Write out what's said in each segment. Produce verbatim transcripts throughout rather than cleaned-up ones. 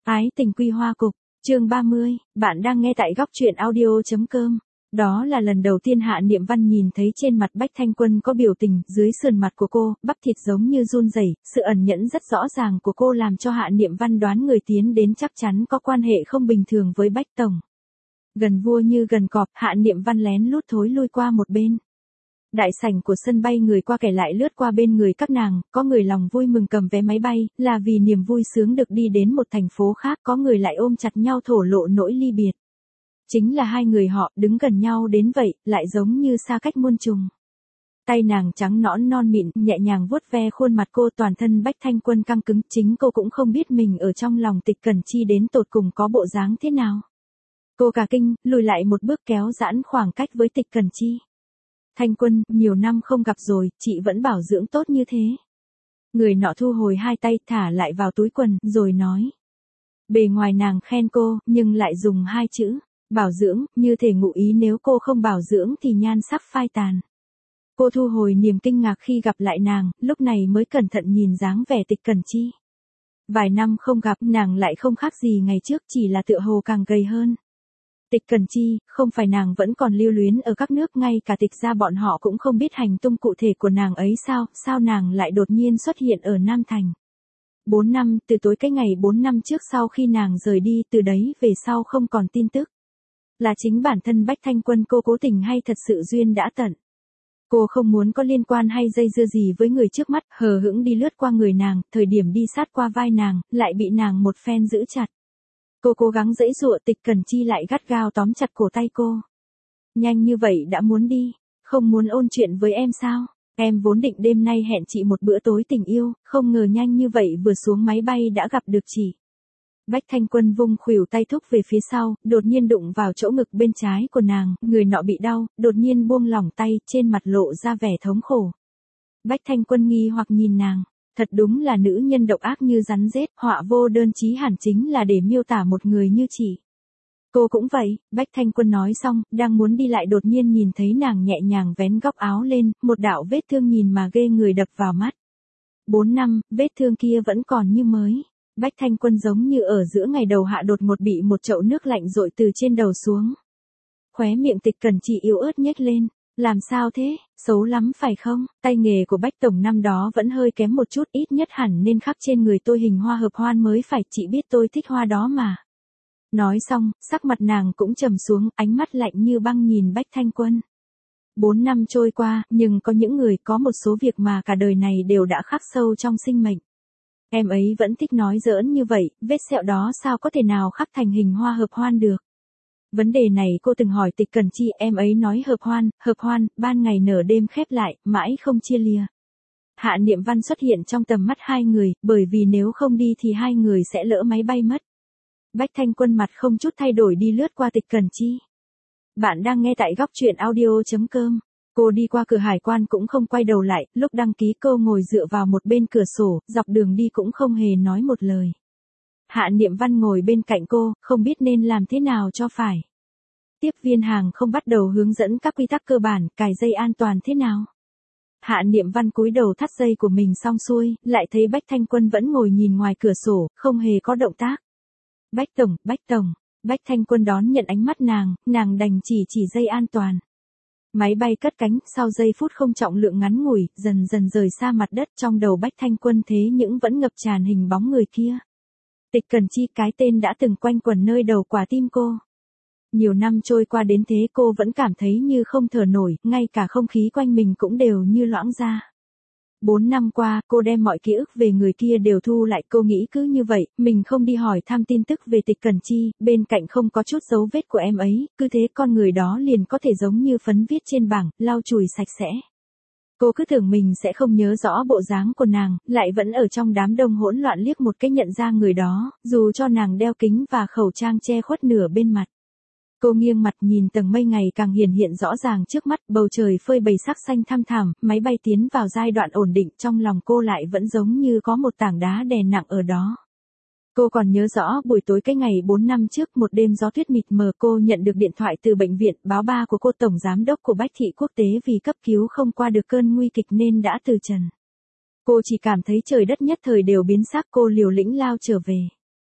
Ái tình quy hoa cục, chương ba mươi, bạn đang nghe tại góc truyện audio.com. Đó là lần đầu tiên Hạ Niệm Văn nhìn thấy trên mặt Bách Thanh Quân có biểu tình, dưới sườn mặt của cô, bắp thịt giống như run rẩy, sự ẩn nhẫn rất rõ ràng của cô làm cho Hạ Niệm Văn đoán người tiến đến chắc chắn có quan hệ không bình thường với Bách Tổng. Gần vua như gần cọp, Hạ Niệm Văn lén lút thối lui qua một bên. Đại sảnh của sân bay người qua kẻ lại lướt qua bên người các nàng, có người lòng vui mừng cầm vé máy bay, là vì niềm vui sướng được đi đến một thành phố khác, có người lại ôm chặt nhau thổ lộ nỗi ly biệt. Chính là hai người họ đứng gần nhau đến vậy, lại giống như xa cách muôn trùng. Tay nàng trắng nõn non mịn, nhẹ nhàng vuốt ve khuôn mặt cô, toàn thân Bách Thanh Quân căng cứng, chính cô cũng không biết mình ở trong lòng Tịch Cẩn Chi đến tột cùng có bộ dáng thế nào. Cô cả kinh, lùi lại một bước kéo giãn khoảng cách với Tịch Cẩn Chi. Thanh Quân, nhiều năm không gặp rồi, chị vẫn bảo dưỡng tốt như thế. Người nọ thu hồi hai tay, thả lại vào túi quần, rồi nói. Bề ngoài nàng khen cô, nhưng lại dùng hai chữ, bảo dưỡng, như thể ngụ ý nếu cô không bảo dưỡng thì nhan sắc phai tàn. Cô thu hồi niềm kinh ngạc khi gặp lại nàng, lúc này mới cẩn thận nhìn dáng vẻ Tịch Cẩn Chi. Vài năm không gặp, nàng lại không khác gì ngày trước, chỉ là tựa hồ càng gầy hơn. Tịch Cẩn Chi, không phải nàng vẫn còn lưu luyến ở các nước, ngay cả Tịch gia bọn họ cũng không biết hành tung cụ thể của nàng ấy sao, sao nàng lại đột nhiên xuất hiện ở Nam Thành. Bốn năm, từ tối cái ngày bốn năm trước sau khi nàng rời đi, từ đấy về sau không còn tin tức. Là chính bản thân Bách Thanh Quân cô cố tình hay thật sự duyên đã tận. Cô không muốn có liên quan hay dây dưa gì với người trước mắt, hờ hững đi lướt qua người nàng, thời điểm đi sát qua vai nàng, lại bị nàng một phen giữ chặt. Cô cố gắng giãy giụa, Tịch Cẩn Chi lại gắt gao tóm chặt cổ tay cô. Nhanh như vậy đã muốn đi, không muốn ôn chuyện với em sao? Em vốn định đêm nay hẹn chị một bữa tối tình yêu, không ngờ nhanh như vậy vừa xuống máy bay đã gặp được chị. Bách Thanh Quân vung khuỷu tay thúc về phía sau, đột nhiên đụng vào chỗ ngực bên trái của nàng, người nọ bị đau, đột nhiên buông lỏng tay, trên mặt lộ ra vẻ thống khổ. Bách Thanh Quân nghi hoặc nhìn nàng. Thật đúng là nữ nhân độc ác như rắn rết, họa vô đơn chí hẳn chính là để miêu tả một người như chị. Cô cũng vậy, Bách Thanh Quân nói xong, đang muốn đi lại đột nhiên nhìn thấy nàng nhẹ nhàng vén góc áo lên, một đạo vết thương nhìn mà ghê người đập vào mắt. Bốn năm, vết thương kia vẫn còn như mới. Bách Thanh Quân giống như ở giữa ngày đầu hạ đột ngột bị một chậu nước lạnh dội từ trên đầu xuống. Khóe miệng Tịch Cẩn Chi yếu ớt nhếch lên. Làm sao thế, xấu lắm phải không? Tay nghề của Bách Tổng năm đó vẫn hơi kém một chút, ít nhất hẳn nên khắc trên người tôi hình hoa hợp hoan mới phải, chị biết tôi thích hoa đó mà. Nói xong, sắc mặt nàng cũng trầm xuống, ánh mắt lạnh như băng nhìn Bách Thanh Quân. Bốn năm trôi qua, nhưng có những người, có một số việc mà cả đời này đều đã khắc sâu trong sinh mệnh. Em ấy vẫn thích nói giỡn như vậy, vết sẹo đó sao có thể nào khắc thành hình hoa hợp hoan được? Vấn đề này cô từng hỏi Tịch Cẩn Chi, em ấy nói hợp hoan, hợp hoan, ban ngày nở đêm khép lại, mãi không chia lìa. Hạ Niệm Văn xuất hiện trong tầm mắt hai người, bởi vì nếu không đi thì hai người sẽ lỡ máy bay mất. Bách Thanh Quân mặt không chút thay đổi đi lướt qua Tịch Cẩn Chi. Bạn đang nghe tại góc truyện audio.com. Cô đi qua cửa hải quan cũng không quay đầu lại, lúc đăng ký cô ngồi dựa vào một bên cửa sổ, dọc đường đi cũng không hề nói một lời. Hạ Niệm Văn ngồi bên cạnh cô, không biết nên làm thế nào cho phải. Tiếp viên hàng không bắt đầu hướng dẫn các quy tắc cơ bản, cài dây an toàn thế nào. Hạ Niệm Văn cúi đầu thắt dây của mình xong xuôi, lại thấy Bách Thanh Quân vẫn ngồi nhìn ngoài cửa sổ, không hề có động tác. Bách Tổng, Bách Tổng, Bách Thanh Quân đón nhận ánh mắt nàng, nàng đành chỉ chỉ dây an toàn. Máy bay cất cánh, sau giây phút không trọng lượng ngắn ngủi, dần dần rời xa mặt đất, trong đầu Bách Thanh Quân thế nhưng vẫn ngập tràn hình bóng người kia. Tịch Cẩn Chi, cái tên đã từng quanh quẩn nơi đầu quả tim cô. Nhiều năm trôi qua đến thế cô vẫn cảm thấy như không thở nổi, ngay cả không khí quanh mình cũng đều như loãng ra. Bốn năm qua, cô đem mọi ký ức về người kia đều thu lại, cô nghĩ cứ như vậy, mình không đi hỏi thăm tin tức về Tịch Cẩn Chi, bên cạnh không có chút dấu vết của em ấy, cứ thế con người đó liền có thể giống như phấn viết trên bảng, lau chùi sạch sẽ. Cô cứ tưởng mình sẽ không nhớ rõ bộ dáng của nàng, lại vẫn ở trong đám đông hỗn loạn liếc một cái nhận ra người đó, dù cho nàng đeo kính và khẩu trang che khuất nửa bên mặt. Cô nghiêng mặt nhìn tầng mây ngày càng hiển hiện rõ ràng trước mắt, bầu trời phơi bày sắc xanh thăm thẳm, máy bay tiến vào giai đoạn ổn định, trong lòng cô lại vẫn giống như có một tảng đá đè nặng ở đó. Cô còn nhớ rõ buổi tối cái ngày bốn năm trước, một đêm gió tuyết mịt mờ, cô nhận được điện thoại từ bệnh viện, báo ba của cô tổng giám đốc của Bách Thị Quốc tế vì cấp cứu không qua được cơn nguy kịch nên đã từ trần. Cô chỉ cảm thấy trời đất nhất thời đều biến sắc, cô liều lĩnh lao trở về.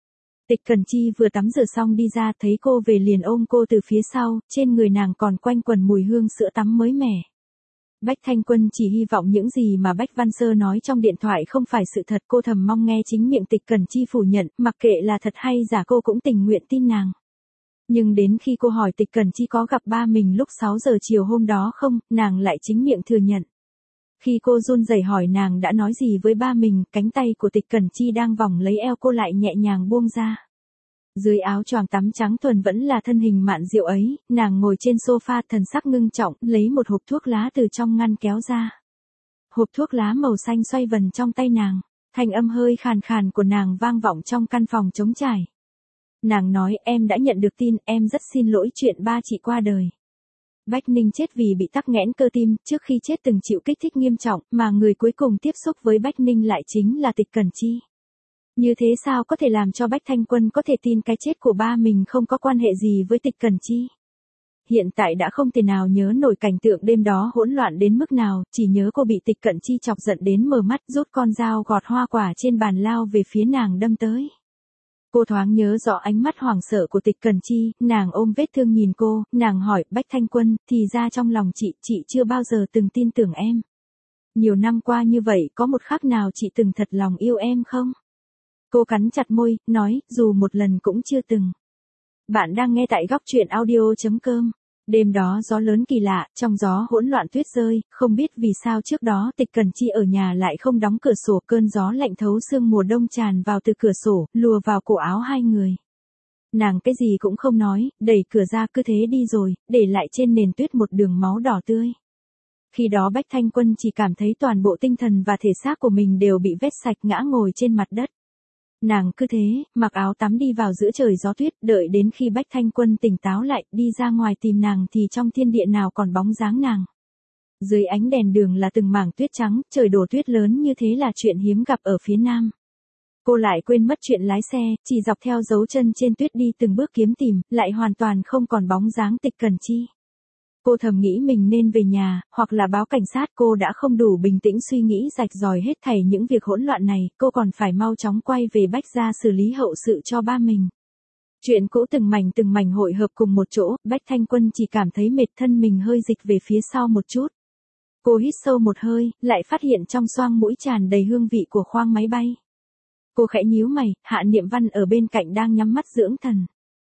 Tịch Cẩn Chi vừa tắm rửa xong đi ra, thấy cô về liền ôm cô từ phía sau, trên người nàng còn quanh quẩn mùi hương sữa tắm mới mẻ. Bách Thanh Quân chỉ hy vọng những gì mà Bách Văn Sơ nói trong điện thoại không phải sự thật, cô thầm mong nghe chính miệng Tịch Cẩn Chi phủ nhận, mặc kệ là thật hay giả cô cũng tình nguyện tin nàng. Nhưng đến khi cô hỏi Tịch Cẩn Chi có gặp ba mình lúc sáu giờ chiều hôm đó không, nàng lại chính miệng thừa nhận. Khi cô run rẩy hỏi nàng đã nói gì với ba mình, cánh tay của Tịch Cẩn Chi đang vòng lấy eo cô lại nhẹ nhàng buông ra. Dưới áo choàng tắm trắng thuần vẫn là thân hình mạn diệu ấy, nàng ngồi trên sofa thần sắc ngưng trọng, lấy một hộp thuốc lá từ trong ngăn kéo ra. Hộp thuốc lá màu xanh xoay vần trong tay nàng, thanh âm hơi khàn khàn của nàng vang vọng trong căn phòng trống trải. Nàng nói em đã nhận được tin, em rất xin lỗi chuyện ba chị qua đời. Bách Ninh chết vì bị tắc nghẽn cơ tim, trước khi chết từng chịu kích thích nghiêm trọng, mà người cuối cùng tiếp xúc với Bách Ninh lại chính là Tịch Cẩn Chi. Như thế sao có thể làm cho Bách Thanh Quân có thể tin cái chết của ba mình không có quan hệ gì với Tịch Cẩn Chi? Hiện tại đã không thể nào nhớ nổi cảnh tượng đêm đó hỗn loạn đến mức nào, chỉ nhớ cô bị Tịch Cẩn Chi chọc giận đến mở mắt, rút con dao gọt hoa quả trên bàn lao về phía nàng đâm tới. Cô thoáng nhớ rõ ánh mắt hoảng sợ của Tịch Cẩn Chi, nàng ôm vết thương nhìn cô, nàng hỏi, Bách Thanh Quân, thì ra trong lòng chị, chị chưa bao giờ từng tin tưởng em. Nhiều năm qua như vậy, có một khắc nào chị từng thật lòng yêu em không? Cô cắn chặt môi, nói, dù một lần cũng chưa từng. Bạn đang nghe tại góc truyện audio chấm com. Đêm đó gió lớn kỳ lạ, trong gió hỗn loạn tuyết rơi, không biết vì sao trước đó Tịch Cẩn Chi ở nhà lại không đóng cửa sổ, cơn gió lạnh thấu xương mùa đông tràn vào từ cửa sổ, lùa vào cổ áo hai người. Nàng cái gì cũng không nói, đẩy cửa ra cứ thế đi rồi, để lại trên nền tuyết một đường máu đỏ tươi. Khi đó Bách Thanh Quân chỉ cảm thấy toàn bộ tinh thần và thể xác của mình đều bị vét sạch, ngã ngồi trên mặt đất. Nàng cứ thế, mặc áo tắm đi vào giữa trời gió tuyết, đợi đến khi Bách Thanh Quân tỉnh táo lại, đi ra ngoài tìm nàng thì trong thiên địa nào còn bóng dáng nàng. Dưới ánh đèn đường là từng mảng tuyết trắng, trời đổ tuyết lớn như thế là chuyện hiếm gặp ở phía Nam. Cô lại quên mất chuyện lái xe, chỉ dọc theo dấu chân trên tuyết đi từng bước kiếm tìm, lại hoàn toàn không còn bóng dáng Tịch Cẩn Chi. Cô thầm nghĩ mình nên về nhà, hoặc là báo cảnh sát, cô đã không đủ bình tĩnh suy nghĩ rạch ròi hết thảy những việc hỗn loạn này, cô còn phải mau chóng quay về Bách gia xử lý hậu sự cho ba mình. Chuyện cũ từng mảnh từng mảnh hội hợp cùng một chỗ, Bách Thanh Quân chỉ cảm thấy mệt, thân mình hơi dịch về phía sau một chút. Cô hít sâu một hơi, lại phát hiện trong xoang mũi tràn đầy hương vị của khoang máy bay. Cô khẽ nhíu mày, Hạ Niệm Văn ở bên cạnh đang nhắm mắt dưỡng thần.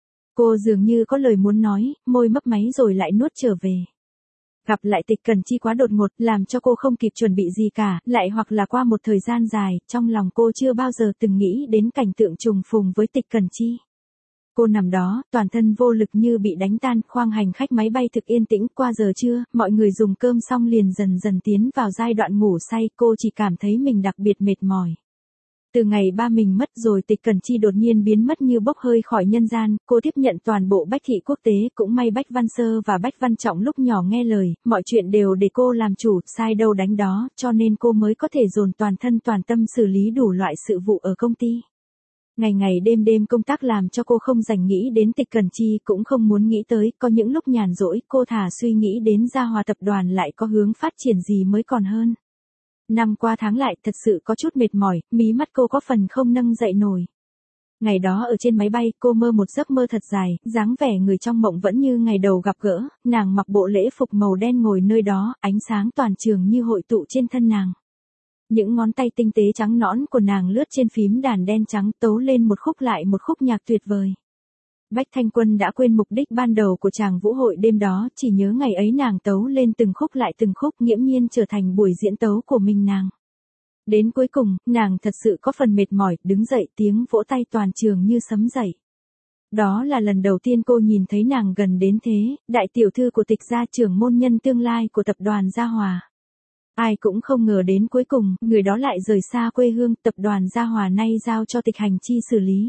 Cô dường như có lời muốn nói, môi mấp máy rồi lại nuốt trở về. Gặp lại Tịch Cẩn Chi quá đột ngột, làm cho cô không kịp chuẩn bị gì cả, lại hoặc là qua một thời gian dài, trong lòng cô chưa bao giờ từng nghĩ đến cảnh tượng trùng phùng với Tịch Cẩn Chi. Cô nằm đó, toàn thân vô lực như bị đánh tan, khoang hành khách máy bay thực yên tĩnh, qua giờ trưa, mọi người dùng cơm xong liền dần dần tiến vào giai đoạn ngủ say, cô chỉ cảm thấy mình đặc biệt mệt mỏi. Từ ngày ba mình mất rồi Tịch Cẩn Chi đột nhiên biến mất như bốc hơi khỏi nhân gian, cô tiếp nhận toàn bộ Bách thị quốc tế, cũng may Bách Văn Sơ và Bách Văn Trọng lúc nhỏ nghe lời, mọi chuyện đều để cô làm chủ, sai đâu đánh đó, cho nên cô mới có thể dồn toàn thân toàn tâm xử lý đủ loại sự vụ ở công ty. Ngày ngày đêm đêm công tác làm cho cô không dành nghĩ đến Tịch Cẩn Chi, cũng không muốn nghĩ tới, có những lúc nhàn rỗi, cô thà suy nghĩ đến Gia Hòa tập đoàn lại có hướng phát triển gì mới còn hơn. Năm qua tháng lại thật sự có chút mệt mỏi, mí mắt cô có phần không nâng dậy nổi. Ngày đó ở trên máy bay, cô mơ một giấc mơ thật dài, dáng vẻ người trong mộng vẫn như ngày đầu gặp gỡ, nàng mặc bộ lễ phục màu đen ngồi nơi đó, ánh sáng toàn trường như hội tụ trên thân nàng. Những ngón tay tinh tế trắng nõn của nàng lướt trên phím đàn đen trắng, tấu lên một khúc lại một khúc nhạc tuyệt vời. Bách Thanh Quân đã quên mục đích ban đầu của chàng vũ hội đêm đó, chỉ nhớ ngày ấy nàng tấu lên từng khúc lại từng khúc, nghiễm nhiên trở thành buổi diễn tấu của mình nàng. Đến cuối cùng, nàng thật sự có phần mệt mỏi, đứng dậy, tiếng vỗ tay toàn trường như sấm dậy. Đó là lần đầu tiên cô nhìn thấy nàng gần đến thế, đại tiểu thư của Tịch gia, trưởng môn nhân tương lai của tập đoàn Gia Hòa. Ai cũng không ngờ đến cuối cùng, người đó lại rời xa quê hương, tập đoàn Gia Hòa nay giao cho Tịch Hành Chi xử lý.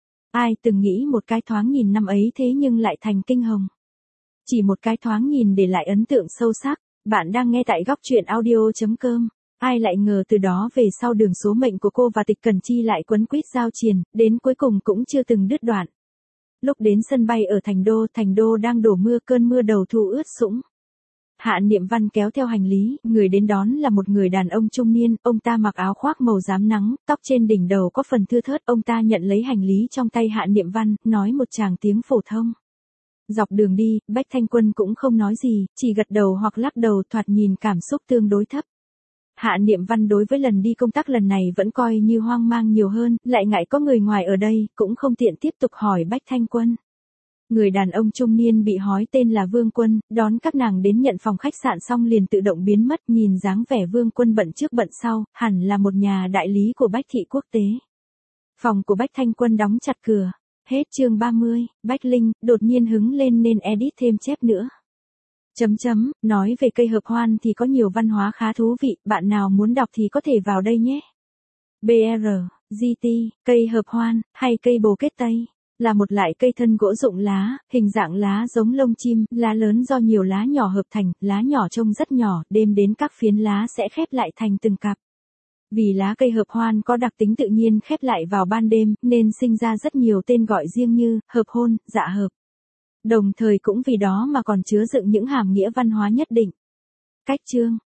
Ai từng nghĩ một cái thoáng nhìn năm ấy thế nhưng lại thành kinh hồng. Chỉ một cái thoáng nhìn để lại ấn tượng sâu sắc. Bạn đang nghe tại góc truyện audio chấm com. Ai lại ngờ từ đó về sau đường số mệnh của cô và Tịch Cẩn Chi lại quấn quýt giao triền, đến cuối cùng cũng chưa từng đứt đoạn. Lúc đến sân bay ở Thành Đô, Thành Đô đang đổ mưa, cơn mưa đầu thu ướt sũng. Hạ Niệm Văn kéo theo hành lý, người đến đón là một người đàn ông trung niên, ông ta mặc áo khoác màu rám nắng, tóc trên đỉnh đầu có phần thưa thớt, ông ta nhận lấy hành lý trong tay Hạ Niệm Văn, nói một tràng tiếng phổ thông. Dọc đường đi, Bách Thanh Quân cũng không nói gì, chỉ gật đầu hoặc lắc đầu, thoạt nhìn cảm xúc tương đối thấp. Hạ Niệm Văn đối với lần đi công tác lần này vẫn coi như hoang mang nhiều hơn, lại ngại có người ngoài ở đây, cũng không tiện tiếp tục hỏi Bách Thanh Quân. Người đàn ông trung niên bị hói tên là Vương Quân, đón các nàng đến nhận phòng khách sạn xong liền tự động biến mất, nhìn dáng vẻ Vương Quân bận trước bận sau, hẳn là một nhà đại lý của Bách Thị Quốc tế. Phòng của Bách Thanh Quân đóng chặt cửa. Hết chương ba mươi, Bách Linh, đột nhiên hứng lên nên edit thêm chép nữa. Chấm chấm, nói về cây hợp hoan thì có nhiều văn hóa khá thú vị, bạn nào muốn đọc thì có thể vào đây nhé. bê rờ, giê tê, cây hợp hoan, hay cây bồ kết tây, là một loại cây thân gỗ rụng lá, hình dạng lá giống lông chim, lá lớn do nhiều lá nhỏ hợp thành, lá nhỏ trông rất nhỏ, đêm đến các phiến lá sẽ khép lại thành từng cặp. Vì lá cây hợp hoan có đặc tính tự nhiên khép lại vào ban đêm, nên sinh ra rất nhiều tên gọi riêng như, hợp hôn, dạ hợp. Đồng thời cũng vì đó mà còn chứa đựng những hàm nghĩa văn hóa nhất định. Cách chương